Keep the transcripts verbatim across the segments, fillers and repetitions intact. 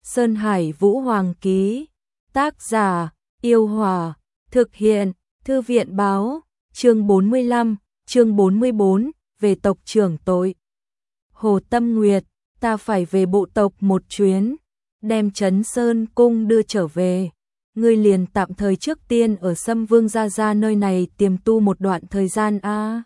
Sơn Hải Vũ Hoàng ký. Tác giả, Yêu Hòa. Thực hiện, Thư viện báo. Chương bốn mươi lăm, chương bốn mươi bốn, về tộc trưởng tội. Hồ Tâm Nguyệt, ta phải về bộ tộc một chuyến, đem Trấn Sơn Cung đưa trở về. Ngươi liền tạm thời trước tiên ở Sâm Vương gia gia nơi này tiềm tu một đoạn thời gian a.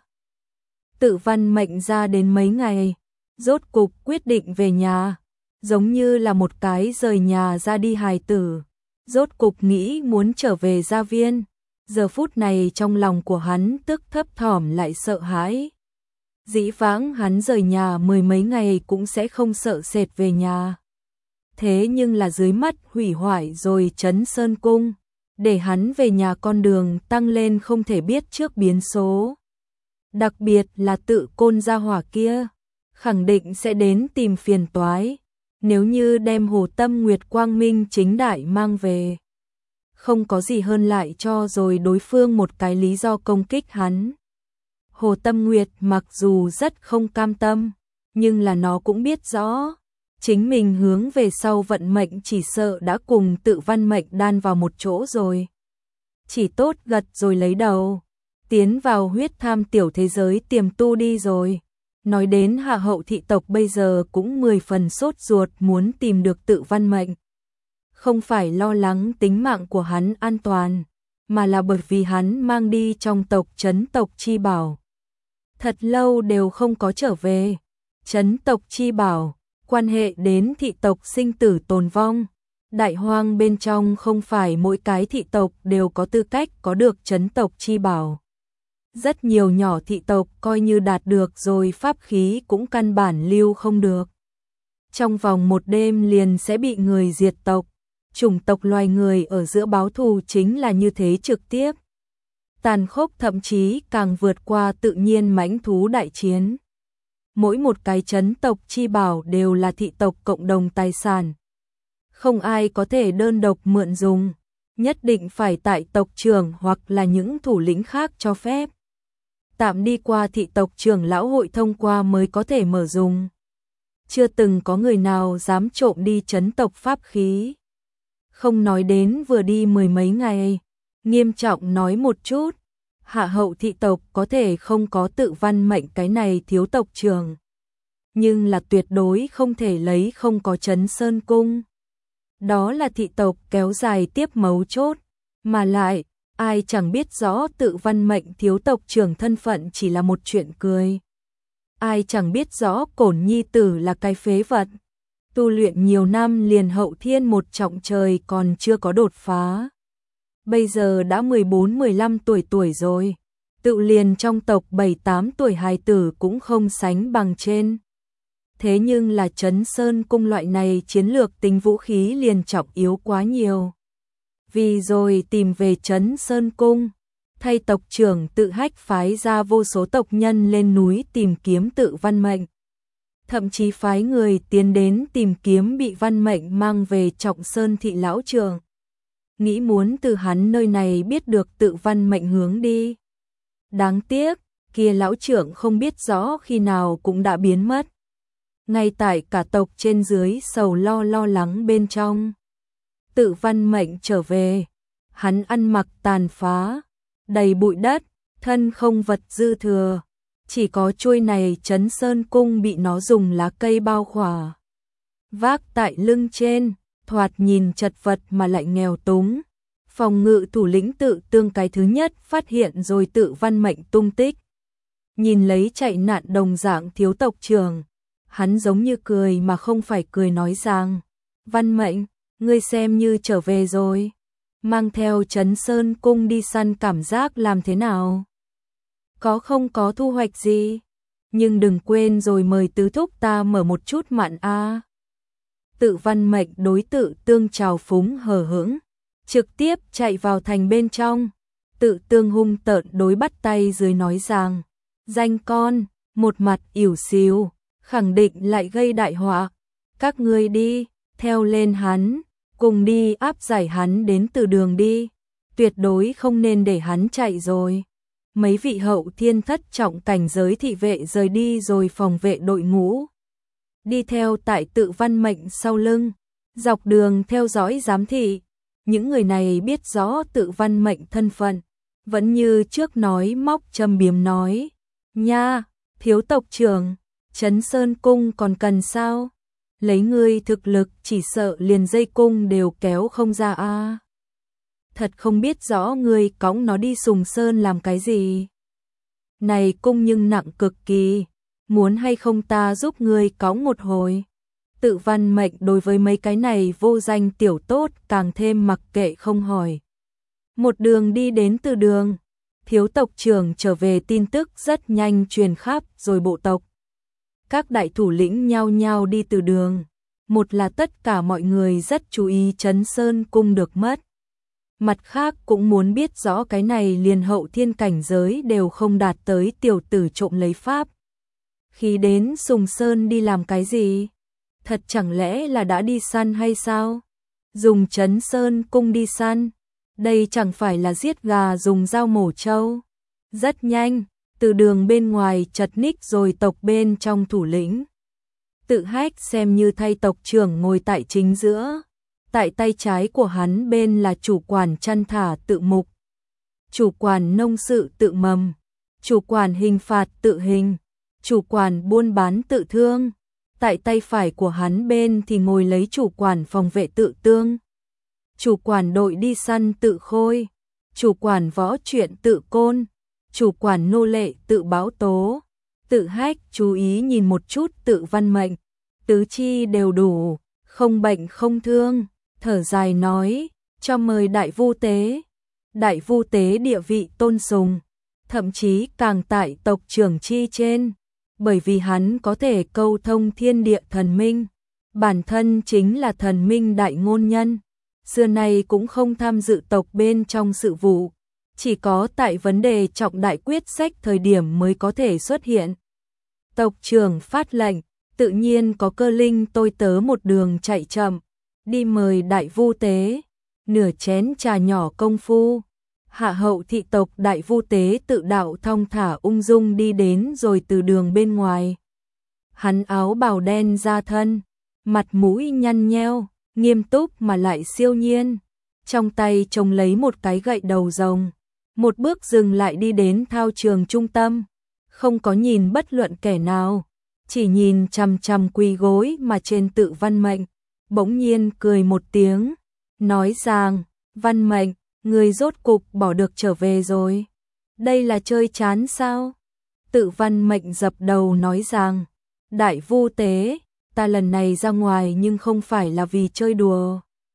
Tự Văn Mệnh ra đến mấy ngày, rốt cục quyết định về nhà, giống như là một cái rời nhà ra đi hài tử, rốt cục nghĩ muốn trở về gia viên. Giờ phút này trong lòng của hắn tức thấp thỏm lại sợ hãi. Dĩ vãng hắn rời nhà mười mấy ngày cũng sẽ không sợ sệt về nhà. Thế nhưng là dưới mắt hủy hoại rồi Trấn Sơn Cung, để hắn về nhà con đường tăng lên không thể biết trước biến số. Đặc biệt là tự Côn gia hỏa kia, khẳng định sẽ đến tìm phiền toái, nếu như đem Hồ Tâm Nguyệt quang minh chính đại mang về. Không có gì hơn lại cho rồi đối phương một cái lý do công kích hắn. Hồ Tâm Nguyệt mặc dù rất không cam tâm, nhưng là nó cũng biết rõ, chính mình hướng về sau vận mệnh chỉ sợ đã cùng tự Văn Mệnh đan vào một chỗ rồi. Chỉ tốt gật rồi lấy đầu, tiến vào huyết tham tiểu thế giới tiềm tu đi rồi. Nói đến Hạ Hậu thị tộc bây giờ cũng mười phần sốt ruột muốn tìm được tự Văn Mệnh. Không phải lo lắng tính mạng của hắn an toàn, mà là bởi vì hắn mang đi trong tộc trấn tộc chi bảo. Thật lâu đều không có trở về. Trấn tộc chi bảo, quan hệ đến thị tộc sinh tử tồn vong. Đại hoang bên trong không phải mỗi cái thị tộc đều có tư cách có được trấn tộc chi bảo. Rất nhiều nhỏ thị tộc coi như đạt được rồi pháp khí cũng căn bản lưu không được. Trong vòng một đêm liền sẽ bị người diệt tộc. Chủng tộc loài người ở giữa báo thù chính là như thế trực tiếp. Tàn khốc thậm chí càng vượt qua tự nhiên mãnh thú đại chiến. Mỗi một cái trấn tộc chi bảo đều là thị tộc cộng đồng tài sản. Không ai có thể đơn độc mượn dùng, nhất định phải tại tộc trưởng hoặc là những thủ lĩnh khác cho phép. Tạm đi qua thị tộc trưởng lão hội thông qua mới có thể mở dùng. Chưa từng có người nào dám trộm đi trấn tộc pháp khí. Không nói đến vừa đi mười mấy ngày, nghiêm trọng nói một chút, Hạ Hậu thị tộc có thể không có tự Văn Mệnh cái này thiếu tộc trưởng, nhưng là tuyệt đối không thể lấy không có Trấn Sơn Cung. Đó là thị tộc kéo dài tiếp mấu chốt, mà lại, ai chẳng biết rõ tự Văn Mệnh thiếu tộc trưởng thân phận chỉ là một chuyện cười. Ai chẳng biết rõ Cổn nhi tử là cái phế vật. Tu luyện nhiều năm liền hậu thiên một trọng trời còn chưa có đột phá. Bây giờ đã mười bốn mười lăm tuổi tuổi rồi, tự liền trong tộc bảy tám tuổi hài tử cũng không sánh bằng trên. Thế nhưng là Trấn Sơn Cung loại này chiến lược tính vũ khí liền trọng yếu quá nhiều. Vì rồi tìm về Trấn Sơn Cung, thay tộc trưởng tự hách phái ra vô số tộc nhân lên núi tìm kiếm tự Văn Mệnh. Thậm chí phái người tiến đến tìm kiếm bị Văn Mệnh mang về Trọng Sơn thị lão trường. Nghĩ muốn từ hắn nơi này biết được tự Văn Mệnh hướng đi. Đáng tiếc, kia lão trưởng không biết rõ khi nào cũng đã biến mất. Ngay tại cả tộc trên dưới sầu lo lo lắng bên trong. Tự Văn Mệnh trở về, hắn ăn mặc tàn phá, đầy bụi đất, thân không vật dư thừa. Chỉ có chuôi này Trấn Sơn Cung bị nó dùng lá cây bao khỏa. Vác tại lưng trên, thoạt nhìn chật vật mà lại nghèo túng. Phòng ngự thủ lĩnh tự tương cái thứ nhất phát hiện rồi tự Văn Mệnh tung tích. Nhìn lấy chạy nạn đồng dạng thiếu tộc trưởng, hắn giống như cười mà không phải cười nói rằng, Văn Mệnh, ngươi xem như trở về rồi. Mang theo Trấn Sơn Cung đi săn cảm giác làm thế nào? Có không có thu hoạch gì? Nhưng đừng quên rồi mời tứ thúc ta mở một chút mạn a. Tự Văn Mệnh đối tự tương trào phúng hờ hững, trực tiếp chạy vào thành bên trong. Tự tương hung tợn đối bắt tay dưới nói rằng, danh con, một mặt ỉu xìu, khẳng định lại gây đại họa. Các ngươi đi, theo lên hắn, cùng đi áp giải hắn đến từ đường đi. Tuyệt đối không nên để hắn chạy rồi. Mấy vị hậu thiên thất trọng cảnh giới thị vệ rời đi rồi phòng vệ đội ngũ. Đi theo tại tự Văn Mệnh sau lưng, Dọc đường theo dõi giám thị, những người này biết rõ Tự Văn Mệnh thân phận, vẫn như trước nói móc châm biếm nói, nha, thiếu tộc trưởng, Trấn Sơn Cung còn cần sao? Lấy ngươi thực lực chỉ sợ liền dây cung đều kéo không ra a. À. Thật không biết rõ ngươi cõng nó đi Sùng Sơn làm cái gì. Này cung nhưng nặng cực kỳ, muốn hay không ta giúp ngươi cõng một hồi. Tự Văn Mệnh đối với mấy cái này vô danh tiểu tốt càng thêm mặc kệ không hỏi. Một đường đi đến Từ Đường, thiếu tộc trưởng trở về tin tức rất nhanh truyền khắp rồi bộ tộc. Các đại thủ lĩnh nhao nhao đi Từ Đường, một là tất cả mọi người rất chú ý Trấn Sơn Cung được mất. Mặt khác cũng muốn biết rõ cái này liền hậu thiên cảnh giới đều không đạt tới tiểu tử trộm lấy pháp. Khi đến Sùng Sơn đi làm cái gì? Thật chẳng lẽ là đã đi săn hay sao? Dùng Trấn Sơn Cung đi săn, đây chẳng phải là giết gà dùng dao mổ trâu. Rất nhanh, Từ Đường bên ngoài chật ních rồi tộc bên trong thủ lĩnh. Tự Hách xem như thay tộc trưởng ngồi tại chính giữa. Tại tay trái của hắn bên là chủ quản chăn thả Tự Mục, chủ quản nông sự Tự Mầm, chủ quản hình phạt Tự Hình, chủ quản buôn bán Tự Thương. Tại tay phải của hắn bên thì ngồi lấy chủ quản phòng vệ Tự Tương, chủ quản đội đi săn Tự Khôi, chủ quản võ chuyện Tự Côn, chủ quản nô lệ Tự Báo Tố. Tự Hách chú ý nhìn một chút Tự Văn Mệnh, tứ chi đều đủ, không bệnh không thương, thở dài nói, cho mời Đại Vu Tế. Đại Vu Tế địa vị tôn sùng, thậm chí càng tại tộc trưởng chi trên, bởi vì hắn có thể câu thông thiên địa thần minh, bản thân chính là thần minh đại ngôn nhân, xưa nay cũng không tham dự tộc bên trong sự vụ, chỉ có tại vấn đề trọng đại quyết sách thời điểm mới có thể xuất hiện. Tộc trưởng phát lệnh, tự nhiên có cơ linh tôi tớ một đường chạy chậm, đi mời Đại Vu Tế, nửa chén trà nhỏ công phu. Hạ hậu thị tộc Đại Vu Tế tự đạo thong thả ung dung đi đến rồi Từ Đường bên ngoài. Hắn áo bào đen da thân, mặt mũi nhăn nheo, nghiêm túc mà lại siêu nhiên. Trong tay trông lấy một cái gậy đầu rồng, một bước dừng lại đi đến thao trường trung tâm, không có nhìn bất luận kẻ nào, chỉ nhìn chằm chằm quỳ gối mà trên Tự Văn Mệnh, bỗng nhiên cười một tiếng, nói rằng, Văn Mệnh, người rốt cục bỏ được trở về rồi. Đây là chơi chán sao? Tự Văn Mệnh dập đầu nói rằng, Đại Vu Tế, ta lần này ra ngoài nhưng không phải là vì chơi đùa.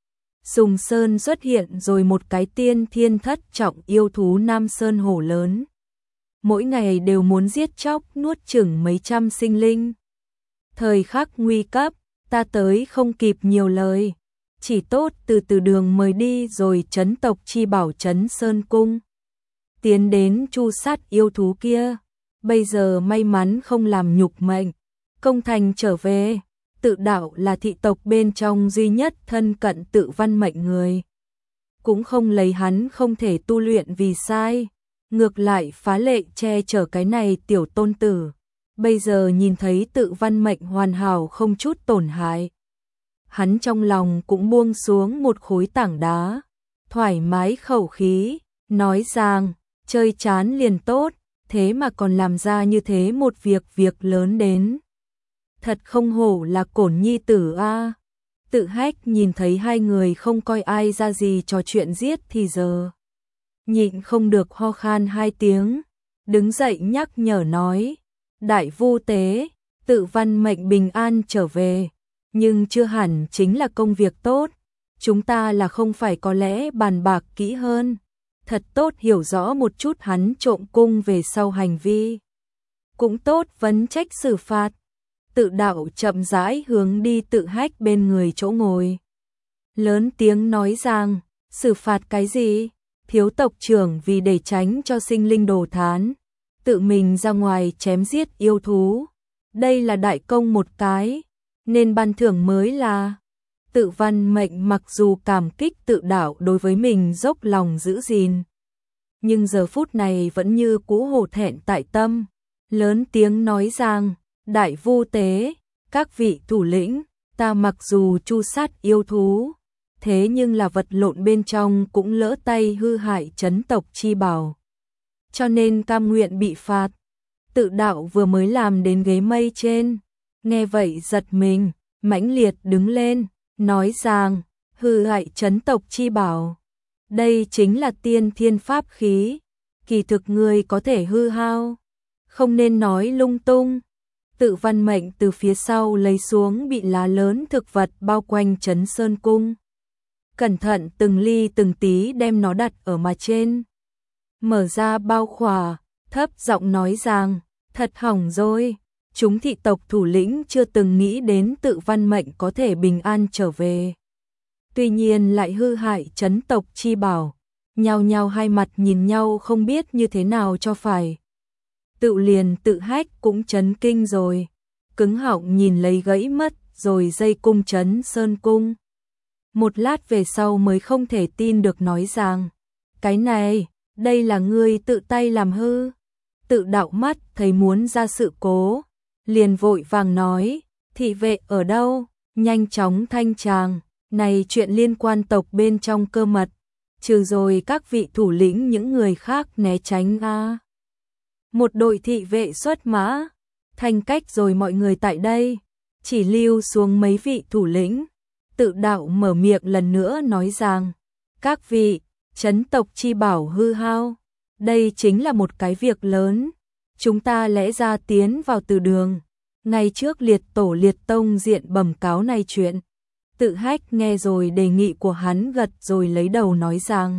Sùng Sơn xuất hiện rồi một cái tiên thiên thất trọng yêu thú Nam Sơn hổ lớn. Mỗi ngày đều muốn giết chóc nuốt chửng mấy trăm sinh linh. Thời khắc nguy cấp, ta tới không kịp nhiều lời. Chỉ tốt từ Từ Đường mời đi rồi trấn tộc chi bảo Trấn Sơn Cung. Tiến đến chu sát yêu thú kia. Bây giờ may mắn không làm nhục mệnh. Công thành trở về. Tự đạo là thị tộc bên trong duy nhất thân cận Tự Văn Mệnh người. Cũng không lấy hắn không thể tu luyện vì sai. Ngược lại phá lệ che chở cái này tiểu tôn tử. Bây giờ nhìn thấy Tự Văn Mệnh hoàn hảo không chút tổn hại. Hắn trong lòng cũng buông xuống một khối tảng đá, thoải mái khẩu khí, nói rằng, chơi chán liền tốt, thế mà còn làm ra như thế một việc việc lớn đến. Thật không hổ là Cổn nhi tử a. Tự Hách nhìn thấy hai người không coi ai ra gì trò chuyện giết thì giờ. Nhịn không được ho khan hai tiếng, đứng dậy nhắc nhở nói, Đại Vu Tế, Tự Văn Mệnh bình an trở về. Nhưng chưa hẳn chính là công việc tốt, chúng ta là không phải có lẽ bàn bạc kỹ hơn, thật tốt hiểu rõ một chút hắn trộm cung về sau hành vi. Cũng tốt vấn trách xử phạt. Tự đạo chậm rãi hướng đi Tự Hách bên người chỗ ngồi. Lớn tiếng nói rằng, xử phạt cái gì? Thiếu tộc trưởng vì để tránh cho sinh linh đồ thán, tự mình ra ngoài chém giết yêu thú. Đây là đại công một cái. Nên ban thưởng mới là Tự Văn Mệnh mặc dù cảm kích Tự đạo đối với mình dốc lòng giữ gìn, nhưng giờ phút này vẫn như cũ hổ thẹn tại tâm, lớn tiếng nói rằng, Đại Vu Tế, các vị thủ lĩnh, ta mặc dù tru sát yêu thú, thế nhưng là vật lộn bên trong cũng lỡ tay hư hại chấn tộc chi bảo. Cho nên cam nguyện bị phạt. Tự đạo vừa mới làm đến ghế mây trên, nghe vậy giật mình, mãnh liệt đứng lên, nói rằng, hư hại chấn tộc chi bảo. Đây chính là tiên thiên pháp khí, kỳ thực ngươi có thể hư hao, không nên nói lung tung. Tự Văn Mệnh từ phía sau lấy xuống bị lá lớn thực vật bao quanh Trấn Sơn Cung. Cẩn thận từng ly từng tí đem nó đặt ở mặt trên. Mở ra bao khỏa, thấp giọng nói rằng, thật hỏng rồi, chúng thị tộc thủ lĩnh chưa từng nghĩ đến Tự Văn Mệnh có thể bình an trở về. Tuy nhiên lại hư hại chấn tộc chi bảo, nhao nhao hai mặt nhìn nhau không biết như thế nào cho phải. Tự liền tự hách cũng chấn kinh rồi, cứng họng nhìn lấy gãy mất rồi dây cung Trấn Sơn Cung. Một lát về sau mới không thể tin được nói rằng, cái này, đây là ngươi tự tay làm hư. Tự đạo mắt thấy muốn ra sự cố, liền vội vàng nói, thị vệ ở đâu, nhanh chóng thanh tràng, này chuyện liên quan tộc bên trong cơ mật, trừ rồi các vị thủ lĩnh những người khác né tránh a. Một đội thị vệ xuất mã, thành cách rồi mọi người tại đây, chỉ lưu xuống mấy vị thủ lĩnh. Tự đạo mở miệng lần nữa nói rằng, các vị, chấn tộc chi bảo hư hao, đây chính là một cái việc lớn, chúng ta lẽ ra tiến vào từ đường, ngày trước liệt tổ liệt tông diện bẩm cáo này chuyện. Tự hách nghe rồi đề nghị của hắn gật rồi lấy đầu nói rằng,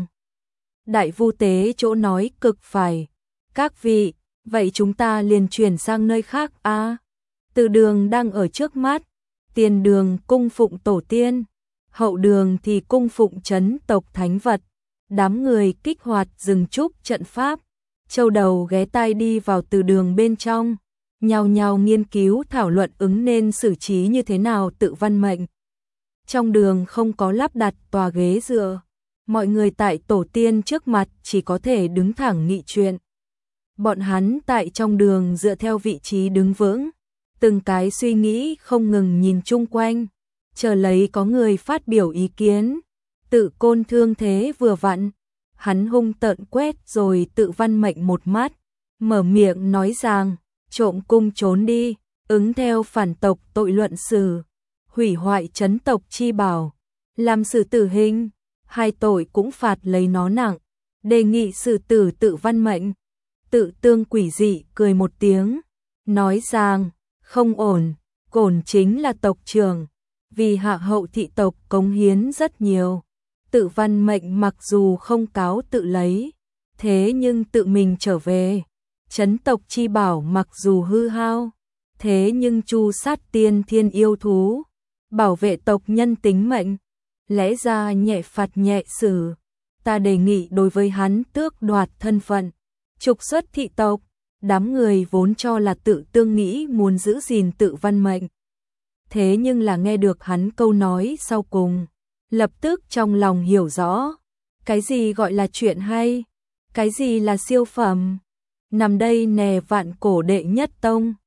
đại vu tế chỗ nói cực phải, các vị, vậy chúng ta liền chuyển sang nơi khác a. À, từ đường đang ở trước mắt, tiền đường cung phụng tổ tiên, hậu đường thì cung phụng chấn tộc thánh vật. Đám người kích hoạt rừng trúc trận pháp, châu đầu ghé tai đi vào từ đường bên trong, nhao nhao nghiên cứu thảo luận ứng nên xử trí như thế nào Tự Văn Mệnh. Trong đường không có lắp đặt tòa ghế dựa, mọi người tại tổ tiên trước mặt chỉ có thể đứng thẳng nghị chuyện. Bọn hắn tại trong đường dựa theo vị trí đứng vững, từng cái suy nghĩ không ngừng nhìn chung quanh, chờ lấy có người phát biểu ý kiến. Tự Côn thương thế vừa vặn, hắn hung tợn quét rồi Tự Văn Mệnh một mắt, mở miệng nói rằng, trộm cung trốn đi, ứng theo phản tộc tội luận xử, hủy hoại chấn tộc chi bảo, làm xử tử hình, hai tội cũng phạt lấy nó nặng, đề nghị xử tử Tự Văn Mệnh. Tự Tương quỷ dị cười một tiếng, nói rằng, không ổn, Cổn chính là tộc trưởng, vì hạ hậu thị tộc cống hiến rất nhiều. Tự Văn Mệnh mặc dù không cáo tự lấy, thế nhưng tự mình trở về. Chấn tộc chi bảo mặc dù hư hao, thế nhưng tru sát tiên thiên yêu thú, bảo vệ tộc nhân tính mệnh, lẽ ra nhẹ phạt nhẹ xử. Ta đề nghị đối với hắn tước đoạt thân phận, trục xuất thị tộc. Đám người vốn cho là Tự Tương nghĩ muốn giữ gìn Tự Văn Mệnh, thế nhưng là nghe được hắn câu nói sau cùng, lập tức trong lòng hiểu rõ, cái gì gọi là chuyện hay, cái gì là siêu phẩm. Nằm đây nè vạn cổ đệ nhất tông,